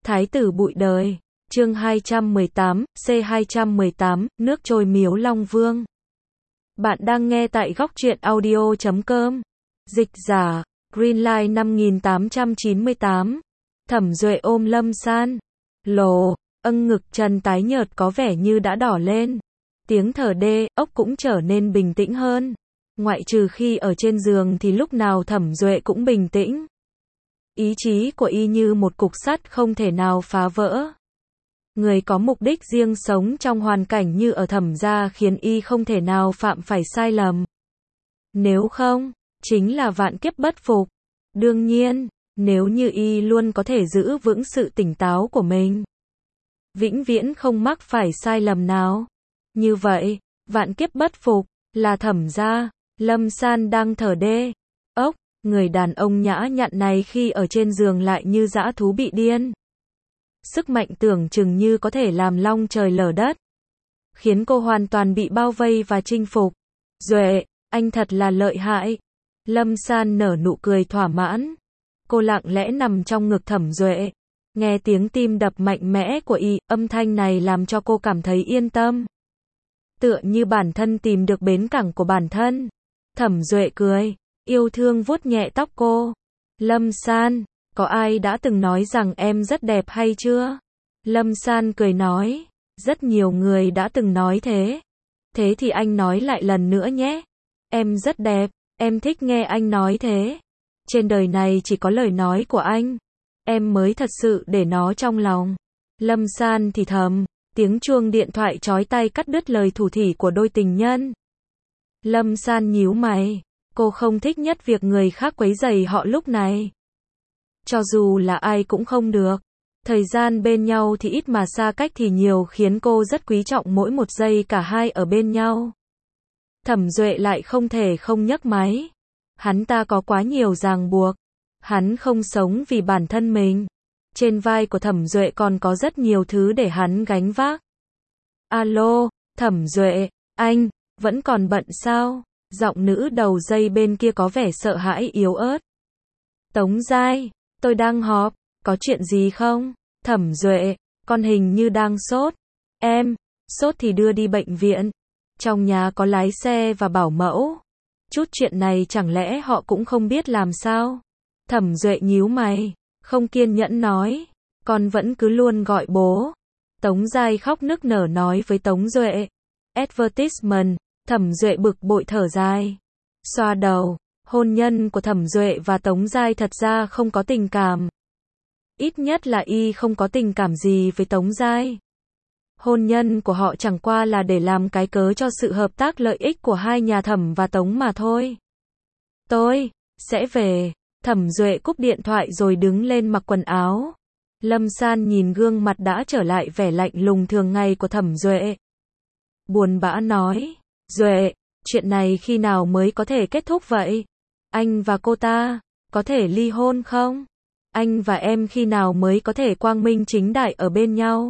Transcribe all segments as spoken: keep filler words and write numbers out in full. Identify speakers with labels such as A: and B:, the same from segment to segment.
A: Thái tử bụi đời. Chương hai trăm mười tám, C hai trăm mười tám, nước trôi miếu Long Vương. Bạn đang nghe tại góc truyện audio chấm com. Dịch giả, Greenlight năm nghìn tám trăm chín mươi tám. Thẩm Duệ ôm Lâm San. Lồ, âng ngực Trần tái nhợt có vẻ như đã đỏ lên. Tiếng thở đê, ốc cũng trở nên bình tĩnh hơn. Ngoại trừ khi ở trên giường thì lúc nào Thẩm Duệ cũng bình tĩnh. Ý chí của y như một cục sắt không thể nào phá vỡ. Người có mục đích riêng sống trong hoàn cảnh như ở Thẩm gia khiến y không thể nào phạm phải sai lầm. Nếu không, chính là vạn kiếp bất phục. Đương nhiên, nếu như y luôn có thể giữ vững sự tỉnh táo của mình, vĩnh viễn không mắc phải sai lầm nào, như vậy, vạn kiếp bất phục, là Thẩm gia. Lâm San đang thở đê. Ốc, người đàn ông nhã nhặn này khi ở trên giường lại như dã thú bị điên. Sức mạnh tưởng chừng như có thể làm long trời lở đất. Khiến cô hoàn toàn bị bao vây và chinh phục. Duệ, anh thật là lợi hại. Lâm San nở nụ cười thỏa mãn. Cô lặng lẽ nằm trong ngực Thẩm Duệ. Nghe tiếng tim đập mạnh mẽ của y, âm thanh này làm cho cô cảm thấy yên tâm. Tựa như bản thân tìm được bến cảng của bản thân. Thẩm Duệ cười, yêu thương vuốt nhẹ tóc cô. Lâm San, có ai đã từng nói rằng em rất đẹp hay chưa? Lâm San cười nói, rất nhiều người đã từng nói thế. Thế thì anh nói lại lần nữa nhé. Em rất đẹp, em thích nghe anh nói thế. Trên đời này chỉ có lời nói của anh, em mới thật sự để nó trong lòng. Lâm San thì thầm, tiếng chuông điện thoại chói tai cắt đứt lời thủ thỉ của đôi tình nhân. Lâm San nhíu mày, cô không thích nhất việc người khác quấy rầy họ lúc này. Cho dù là ai cũng không được. Thời gian bên nhau thì ít mà xa cách thì nhiều khiến cô rất quý trọng mỗi một giây cả hai ở bên nhau. Thẩm Duệ lại không thể không nhấc máy. Hắn ta có quá nhiều ràng buộc. Hắn không sống vì bản thân mình. Trên vai của Thẩm Duệ còn có rất nhiều thứ để hắn gánh vác. Alo, Thẩm Duệ, anh, vẫn còn bận sao? Giọng nữ đầu dây bên kia có vẻ sợ hãi yếu ớt. Tống Giai, tôi đang họp, có chuyện gì không? Thẩm Duệ, con hình như đang sốt. Em, sốt thì đưa đi bệnh viện. Trong nhà có lái xe và bảo mẫu. Chút chuyện này chẳng lẽ họ cũng không biết làm sao? Thẩm Duệ nhíu mày, không kiên nhẫn nói, con vẫn cứ luôn gọi bố. Tống Giai khóc nức nở nói với Tống Duệ. Advertisement, Thẩm Duệ bực bội thở dài. Xoa đầu, hôn nhân của Thẩm Duệ và Tống Giai thật ra không có tình cảm. Ít nhất là y không có tình cảm gì với Tống Giai. Hôn nhân của họ chẳng qua là để làm cái cớ cho sự hợp tác lợi ích của hai nhà Thẩm và Tống mà thôi. Tôi sẽ về. Thẩm Duệ cúp điện thoại rồi đứng lên mặc quần áo. Lâm San nhìn gương mặt đã trở lại vẻ lạnh lùng thường ngày của Thẩm Duệ. Buồn bã nói, Duệ, chuyện này khi nào mới có thể kết thúc vậy? Anh và cô ta, có thể ly hôn không? Anh và em khi nào mới có thể quang minh chính đại ở bên nhau?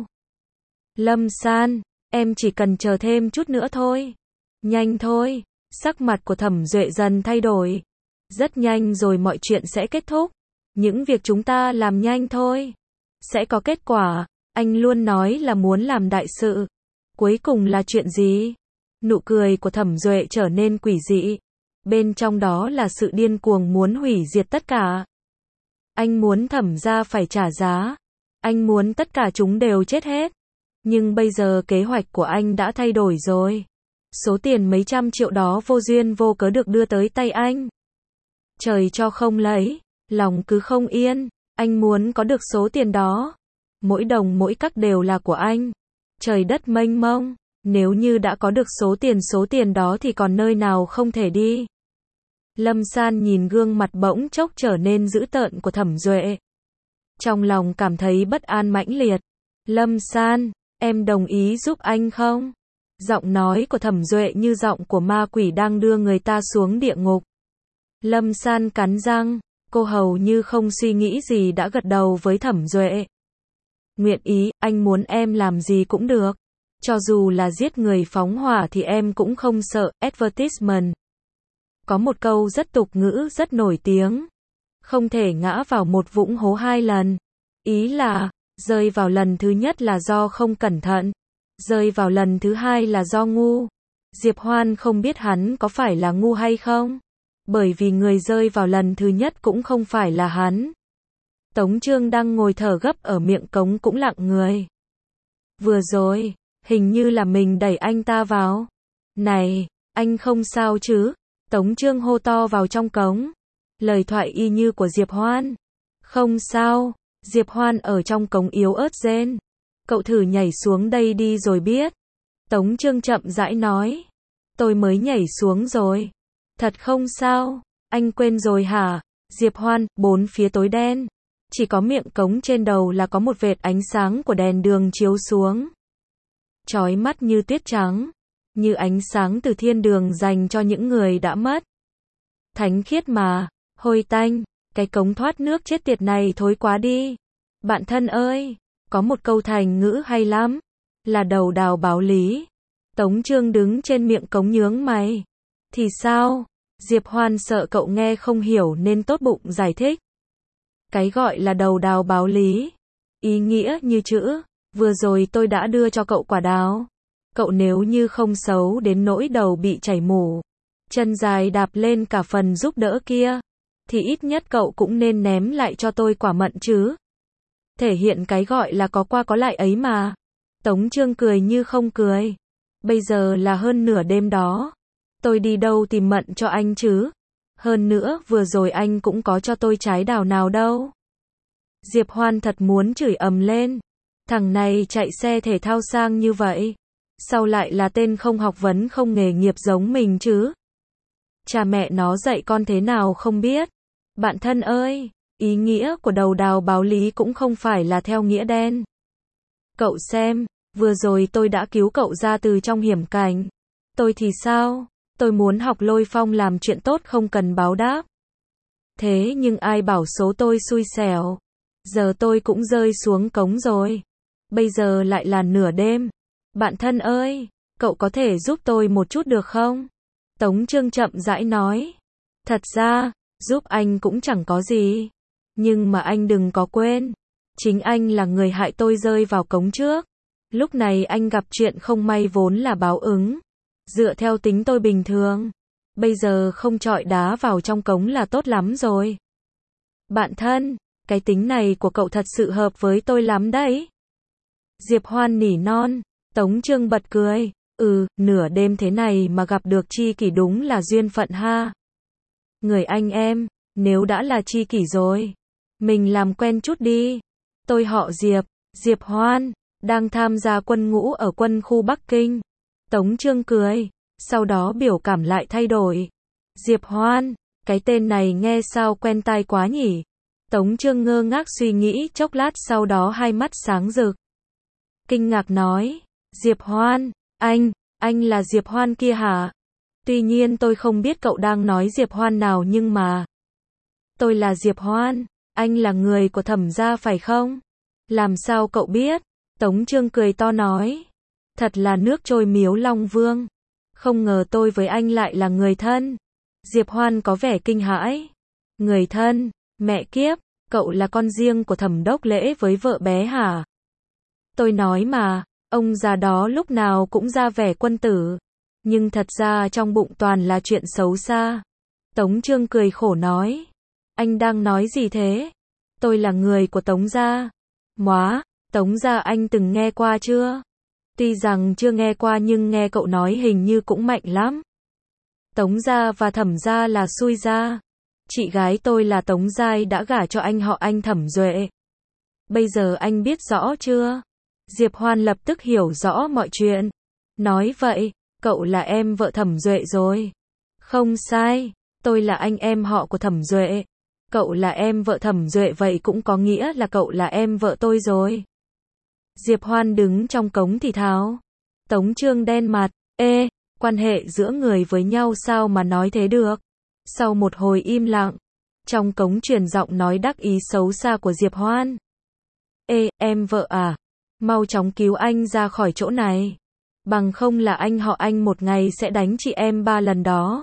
A: Lâm San, em chỉ cần chờ thêm chút nữa thôi. Nhanh thôi, sắc mặt của Thẩm Duệ dần thay đổi. Rất nhanh rồi mọi chuyện sẽ kết thúc. Những việc chúng ta làm nhanh thôi. Sẽ có kết quả, anh luôn nói là muốn làm đại sự. Cuối cùng là chuyện gì? Nụ cười của Thẩm Duệ trở nên quỷ dị. Bên trong đó là sự điên cuồng muốn hủy diệt tất cả. Anh muốn Thẩm gia phải trả giá. Anh muốn tất cả chúng đều chết hết. Nhưng bây giờ kế hoạch của anh đã thay đổi rồi. Số tiền mấy trăm triệu đó vô duyên vô cớ được đưa tới tay anh. Trời cho không lấy, lòng cứ không yên. Anh muốn có được số tiền đó. Mỗi đồng mỗi cắc đều là của anh. Trời đất mênh mông. Nếu như đã có được số tiền số tiền đó thì còn nơi nào không thể đi. Lâm San nhìn gương mặt bỗng chốc trở nên dữ tợn của Thẩm Duệ. Trong lòng cảm thấy bất an mãnh liệt. Lâm San, em đồng ý giúp anh không? Giọng nói của Thẩm Duệ như giọng của ma quỷ đang đưa người ta xuống địa ngục. Lâm San cắn răng, cô hầu như không suy nghĩ gì đã gật đầu với Thẩm Duệ. Nguyện ý, anh muốn em làm gì cũng được. Cho dù là giết người phóng hỏa thì em cũng không sợ. Advertisement. Có một câu rất tục ngữ rất nổi tiếng. Không thể ngã vào một vũng hố hai lần. Ý là, Rơi vào lần thứ nhất là do không cẩn thận. Rơi vào lần thứ hai là do ngu. Diệp Hoan không biết hắn có phải là ngu hay không. Bởi vì người rơi vào lần thứ nhất cũng không phải là hắn. Tống Chương đang ngồi thở gấp ở miệng cống cũng lặng người. Vừa rồi, hình như là mình đẩy anh ta vào. Này, anh không sao chứ? Tống Chương hô to vào trong cống. Lời thoại y như của Diệp Hoan. Không sao, Diệp Hoan ở trong cống yếu ớt rên. Cậu thử nhảy xuống đây đi rồi biết. Tống Chương chậm rãi nói. Tôi mới nhảy xuống rồi. Thật không sao, anh quên rồi hả? Diệp Hoan, bốn phía tối đen. Chỉ có miệng cống trên đầu là có một vệt ánh sáng của đèn đường chiếu xuống. Chói mắt như tuyết trắng. Như ánh sáng từ thiên đường dành cho những người đã mất. Thánh khiết mà, hôi tanh, cái cống thoát nước chết tiệt này thối quá đi. Bạn thân ơi, có một câu thành ngữ hay lắm. Là đầu đào báo lý. Tống Chương đứng trên miệng cống nhướng mày. Thì sao? Diệp Hoan sợ cậu nghe không hiểu nên tốt bụng giải thích. Cái gọi là đầu đào báo lý. Ý nghĩa như chữ, vừa rồi tôi đã đưa cho cậu quả đào. Cậu nếu như không xấu đến nỗi đầu bị chảy mủ, chân dài đạp lên cả phần giúp đỡ kia, thì ít nhất cậu cũng nên ném lại cho tôi quả mận chứ. Thể hiện cái gọi là có qua có lại ấy mà. Tống Chương cười như không cười. Bây giờ là hơn nửa đêm đó. Tôi đi đâu tìm mận cho anh chứ? Hơn nữa vừa rồi anh cũng có cho tôi trái đào nào đâu. Diệp Hoan thật muốn chửi ầm lên. Thằng này chạy xe thể thao sang như vậy. Sao lại là tên không học vấn không nghề nghiệp giống mình chứ? Cha mẹ nó dạy con thế nào không biết. Bạn thân ơi, ý nghĩa của đầu đào báo lý cũng không phải là theo nghĩa đen. Cậu xem, vừa rồi tôi đã cứu cậu ra từ trong hiểm cảnh. Tôi thì sao? Tôi muốn học Lôi Phong làm chuyện tốt không cần báo đáp. Thế nhưng ai bảo số tôi xui xẻo. Giờ tôi cũng rơi xuống cống rồi. Bây giờ lại là nửa đêm. Bạn thân ơi, cậu có thể giúp tôi một chút được không? Tống Chương chậm rãi nói. Thật ra, giúp anh cũng chẳng có gì. Nhưng mà anh đừng có quên. Chính anh là người hại tôi rơi vào cống trước. Lúc này anh gặp chuyện không may vốn là báo ứng. Dựa theo tính tôi bình thường. Bây giờ không chọi đá vào trong cống là tốt lắm rồi. Bạn thân, cái tính này của cậu thật sự hợp với tôi lắm đấy. Diệp Hoan nỉ non. Tống Chương bật cười. Ừ, nửa đêm thế này mà gặp được tri kỷ đúng là duyên phận ha. Người anh em, nếu đã là tri kỷ rồi, mình làm quen chút đi. Tôi họ Diệp, Diệp Hoan, đang tham gia quân ngũ ở quân khu Bắc Kinh. Tống Chương cười, sau đó biểu cảm lại thay đổi. Diệp Hoan, cái tên này nghe sao quen tai quá nhỉ? Tống Chương ngơ ngác suy nghĩ chốc lát sau đó hai mắt sáng rực. Kinh ngạc nói, Diệp Hoan, anh, anh là Diệp Hoan kia hả? Tuy nhiên tôi không biết cậu đang nói Diệp Hoan nào nhưng mà. Tôi là Diệp Hoan, anh là người của Thẩm gia phải không? Làm sao cậu biết? Tống Chương cười to nói. Thật là nước trôi miếu Long Vương. Không ngờ tôi với anh lại là người thân. Diệp Hoan có vẻ kinh hãi. Người thân, mẹ kiếp, cậu là con riêng của Thẩm đốc lễ với vợ bé hả? Tôi nói mà, ông già đó lúc nào cũng ra vẻ quân tử. Nhưng thật ra trong bụng toàn là chuyện xấu xa. Tống Chương cười khổ nói. Anh đang nói gì thế? Tôi là người của Tống gia. Móa, Tống gia anh từng nghe qua chưa? Tuy rằng chưa nghe qua nhưng nghe cậu nói hình như cũng mạnh lắm. Tống gia và Thẩm gia là xui gia. Chị gái tôi là Tống Giai đã gả cho anh họ anh Thẩm Duệ. Bây giờ anh biết rõ chưa? Diệp Hoan lập tức hiểu rõ mọi chuyện. Nói vậy, cậu là em vợ Thẩm Duệ rồi. Không sai, tôi là anh em họ của Thẩm Duệ. Cậu là em vợ Thẩm Duệ vậy cũng có nghĩa là cậu là em vợ tôi rồi. Diệp Hoan đứng trong cống thì thào. Tống Chương đen mặt. Ê, quan hệ giữa người với nhau sao mà nói thế được? Sau một hồi im lặng, trong cống truyền giọng nói đắc ý xấu xa của Diệp Hoan. Ê, em vợ à? Mau chóng cứu anh ra khỏi chỗ này. Bằng không là anh họ anh một ngày sẽ đánh chị em ba lần đó.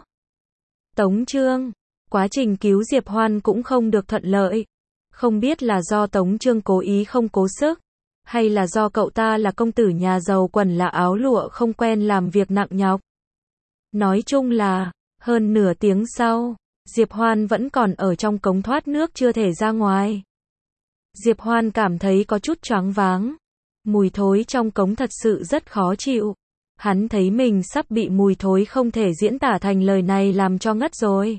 A: Tống Chương, quá trình cứu Diệp Hoan cũng không được thuận lợi. Không biết là do Tống Chương cố ý không cố sức, Hay là do cậu ta là công tử nhà giàu quần là áo lụa không quen làm việc nặng nhọc? Nói chung là, hơn nửa tiếng sau, Diệp Hoan vẫn còn ở trong cống thoát nước chưa thể ra ngoài. Diệp Hoan cảm thấy có chút choáng váng. Mùi thối trong cống thật sự rất khó chịu. Hắn thấy mình sắp bị mùi thối không thể diễn tả thành lời này làm cho ngất rồi.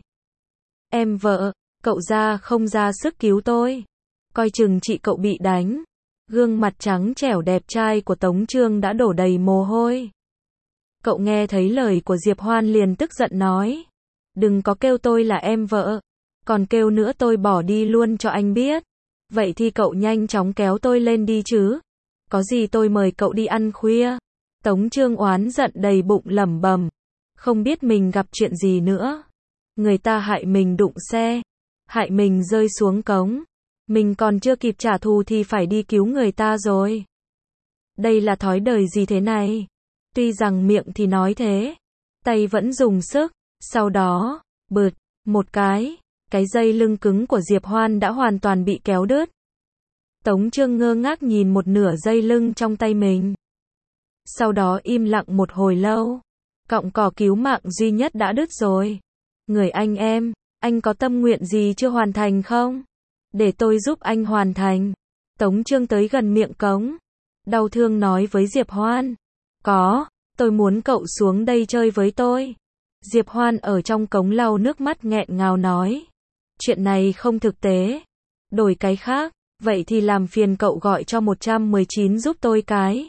A: Em vợ, cậu ra không ra sức cứu tôi. Coi chừng chị cậu bị đánh. Gương mặt trắng trẻo đẹp trai của Tống Chương đã đổ đầy mồ hôi. Cậu nghe thấy lời của Diệp Hoan liền tức giận nói. Đừng có kêu tôi là em vợ. Còn kêu nữa tôi bỏ đi luôn cho anh biết. Vậy thì cậu nhanh chóng kéo tôi lên đi chứ. Có gì tôi mời cậu đi ăn khuya. Tống Chương oán giận đầy bụng lẩm bẩm. Không biết mình gặp chuyện gì nữa. Người ta hại mình đụng xe. Hại mình rơi xuống cống. Mình còn chưa kịp trả thù thì phải đi cứu người ta rồi. Đây là thói đời gì thế này? Tuy rằng miệng thì nói thế. Tay vẫn dùng sức. Sau đó, bượt, một cái. Cái dây lưng cứng của Diệp Hoan đã hoàn toàn bị kéo đứt. Tống Chương ngơ ngác nhìn một nửa dây lưng trong tay mình. Sau đó im lặng một hồi lâu. Cọng cỏ cứu mạng duy nhất đã đứt rồi. Người anh em, anh có tâm nguyện gì chưa hoàn thành không? Để tôi giúp anh hoàn thành. Tống Chương tới gần miệng cống. Đau thương nói với Diệp Hoan. Có, tôi muốn cậu xuống đây chơi với tôi. Diệp Hoan ở trong cống lau nước mắt nghẹn ngào nói. Chuyện này không thực tế. Đổi cái khác, vậy thì làm phiền cậu gọi cho một một chín giúp tôi cái.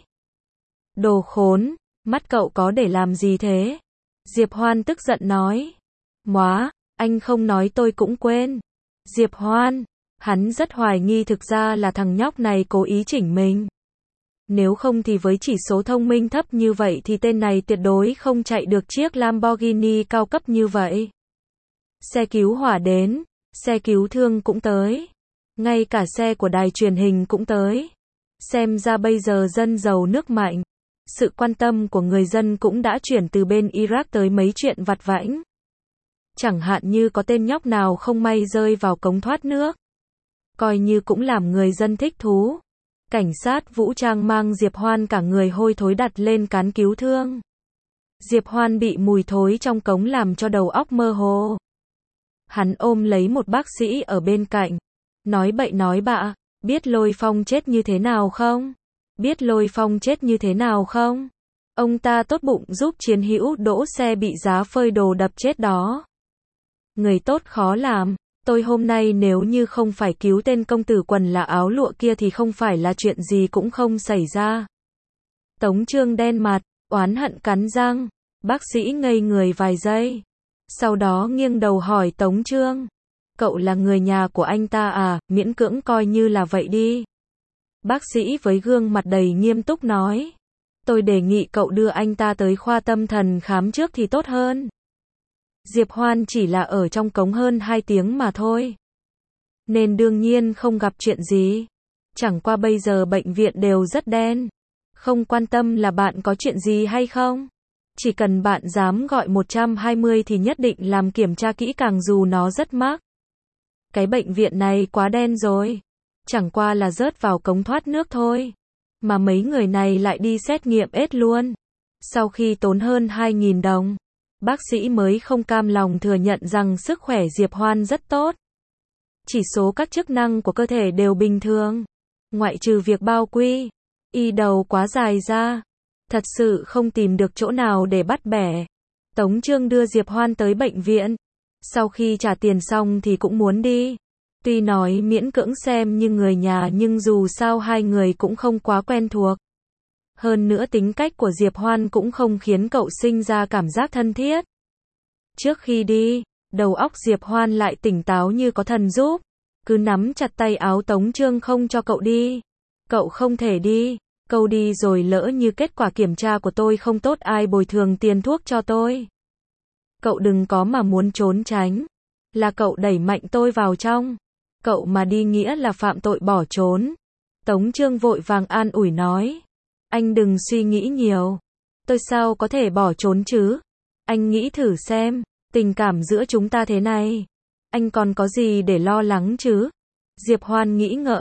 A: Đồ khốn, mắt cậu có để làm gì thế? Diệp Hoan tức giận nói. Móa, anh không nói tôi cũng quên. Diệp Hoan, hắn rất hoài nghi thực ra là thằng nhóc này cố ý chỉnh mình. Nếu không thì với chỉ số thông minh thấp như vậy thì tên này tuyệt đối không chạy được chiếc Lamborghini cao cấp như vậy. Xe cứu hỏa đến, xe cứu thương cũng tới. Ngay cả xe của đài truyền hình cũng tới. Xem ra bây giờ dân giàu nước mạnh. Sự quan tâm của người dân cũng đã chuyển từ bên Iraq tới mấy chuyện vặt vãnh. Chẳng hạn như có tên nhóc nào không may rơi vào cống thoát nước. Coi như cũng làm người dân thích thú. Cảnh sát vũ trang mang Diệp Hoan cả người hôi thối đặt lên cán cứu thương. Diệp Hoan bị mùi thối trong cống làm cho đầu óc mơ hồ. Hắn ôm lấy một bác sĩ ở bên cạnh. Nói bậy nói bạ, biết Lôi Phong chết như thế nào không? Biết Lôi Phong chết như thế nào không? Ông ta tốt bụng giúp chiến hữu đỗ xe bị giá phơi đồ đập chết đó. Người tốt khó làm. Tôi hôm nay nếu như không phải cứu tên công tử quần là áo lụa kia thì không phải là chuyện gì cũng không xảy ra. Tống Chương đen mặt, oán hận cắn răng. Bác sĩ ngây người vài giây. Sau đó nghiêng đầu hỏi Tống Chương. Cậu là người nhà của anh ta à, miễn cưỡng coi như là vậy đi. Bác sĩ với gương mặt đầy nghiêm túc nói. Tôi đề nghị cậu đưa anh ta tới khoa tâm thần khám trước thì tốt hơn. Diệp Hoan chỉ là ở trong cống hơn hai tiếng mà thôi. Nên đương nhiên không gặp chuyện gì. Chẳng qua bây giờ bệnh viện đều rất đen. Không quan tâm là bạn có chuyện gì hay không. Chỉ cần bạn dám gọi một hai không thì nhất định làm kiểm tra kỹ càng dù nó rất mắc. Cái bệnh viện này quá đen rồi. Chẳng qua là rớt vào cống thoát nước thôi. Mà mấy người này lại đi xét nghiệm ết luôn. Sau khi tốn hơn hai nghìn đồng. Bác sĩ mới không cam lòng thừa nhận rằng sức khỏe Diệp Hoan rất tốt. Chỉ số các chức năng của cơ thể đều bình thường. Ngoại trừ việc bao quy. Y đầu quá dài ra. Thật sự không tìm được chỗ nào để bắt bẻ. Tống Chương đưa Diệp Hoan tới bệnh viện. Sau khi trả tiền xong thì cũng muốn đi. Tuy nói miễn cưỡng xem như người nhà nhưng dù sao hai người cũng không quá quen thuộc. Hơn nữa tính cách của Diệp Hoan cũng không khiến cậu sinh ra cảm giác thân thiết. Trước khi đi, đầu óc Diệp Hoan lại tỉnh táo như có thần giúp. Cứ nắm chặt tay áo Tống Chương không cho cậu đi. Cậu không thể đi. Cậu đi rồi lỡ như kết quả kiểm tra của tôi không tốt ai bồi thường tiền thuốc cho tôi. Cậu đừng có mà muốn trốn tránh. Là cậu đẩy mạnh tôi vào trong. Cậu mà đi nghĩa là phạm tội bỏ trốn. Tống Chương vội vàng an ủi nói. Anh đừng suy nghĩ nhiều. Tôi sao có thể bỏ trốn chứ? Anh nghĩ thử xem, tình cảm giữa chúng ta thế này. Anh còn có gì để lo lắng chứ? Diệp Hoan nghĩ ngợi,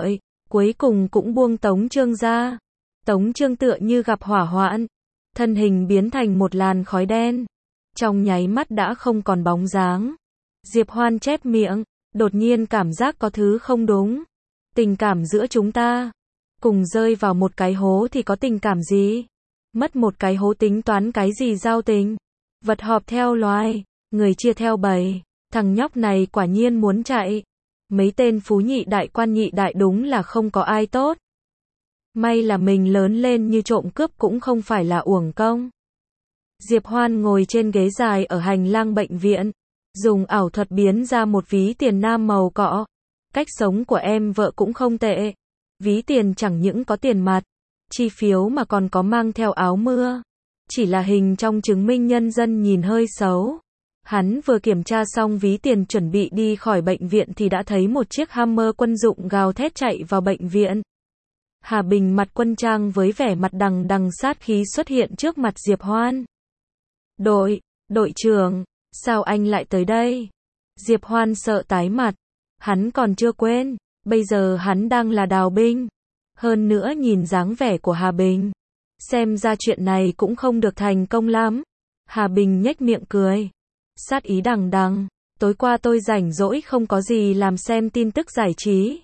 A: Cuối cùng cũng buông Tống Trương ra. Tống Trương tựa như gặp hỏa hoạn, thân hình biến thành một làn khói đen, trong nháy mắt đã không còn bóng dáng. Diệp Hoan chép miệng, đột nhiên cảm giác có thứ không đúng. Tình cảm giữa chúng ta, cùng rơi vào một cái hố thì có tình cảm gì? Mất một cái hố tính toán cái gì giao tình? Vật họp theo loài, người chia theo bầy. Thằng nhóc này quả nhiên muốn chạy. Mấy tên phú nhị đại quan nhị đại đúng là không có ai tốt. May là mình lớn lên như trộm cướp cũng không phải là uổng công. Diệp Hoan ngồi trên ghế dài ở hành lang bệnh viện, dùng ảo thuật biến ra một ví tiền nam màu cọ. Cách sống của em vợ cũng không tệ. Ví tiền chẳng những có tiền mặt, chi phiếu mà còn có mang theo áo mưa. Chỉ là hình trong chứng minh nhân dân nhìn hơi xấu. Hắn vừa kiểm tra xong ví tiền chuẩn bị đi khỏi bệnh viện thì đã thấy một chiếc Hammer quân dụng gào thét chạy vào bệnh viện. Hà Bình mặt quân trang với vẻ mặt đằng đằng sát khí xuất hiện trước mặt Diệp Hoan. Đội, đội trưởng, sao anh lại tới đây? Diệp Hoan sợ tái mặt. Hắn còn chưa quên, bây giờ hắn đang là đào binh. Hơn nữa nhìn dáng vẻ của Hà Bình, xem ra chuyện này cũng không được thành công lắm. Hà Bình nhếch miệng cười, sát ý đằng đằng, tối qua tôi rảnh rỗi không có gì làm xem tin tức giải trí.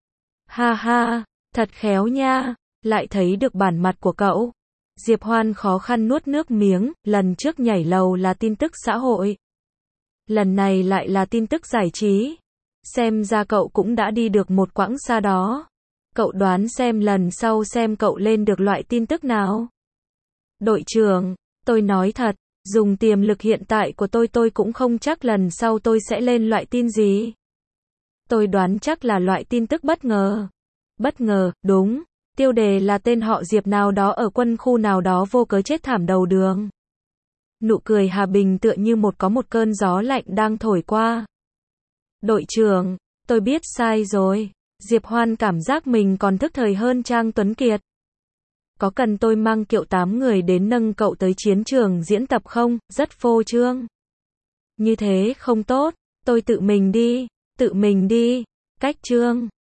A: Ha ha, thật khéo nha, lại thấy được bản mặt của cậu. Diệp Hoan khó khăn nuốt nước miếng, lần trước nhảy lầu là tin tức xã hội. Lần này lại là tin tức giải trí. Xem ra cậu cũng đã đi được một quãng xa đó. Cậu đoán xem lần sau xem cậu lên được loại tin tức nào. Đội trưởng, tôi nói thật, dùng tiềm lực hiện tại của tôi tôi cũng không chắc lần sau tôi sẽ lên loại tin gì. Tôi đoán chắc là loại tin tức bất ngờ. Bất ngờ, đúng. Tiêu đề là tên họ Diệp nào đó ở quân khu nào đó vô cớ chết thảm đầu đường. Nụ cười Hà Bình tựa như một có một cơn gió lạnh đang thổi qua. Đội trưởng, tôi biết sai rồi. Diệp Hoan cảm giác mình còn thức thời hơn Trang Tuấn Kiệt. Có cần tôi mang kiệu tám người đến nâng cậu tới chiến trường diễn tập không? Rất phô trương. Như thế không tốt, tôi tự mình đi, tự mình đi. Cách trương.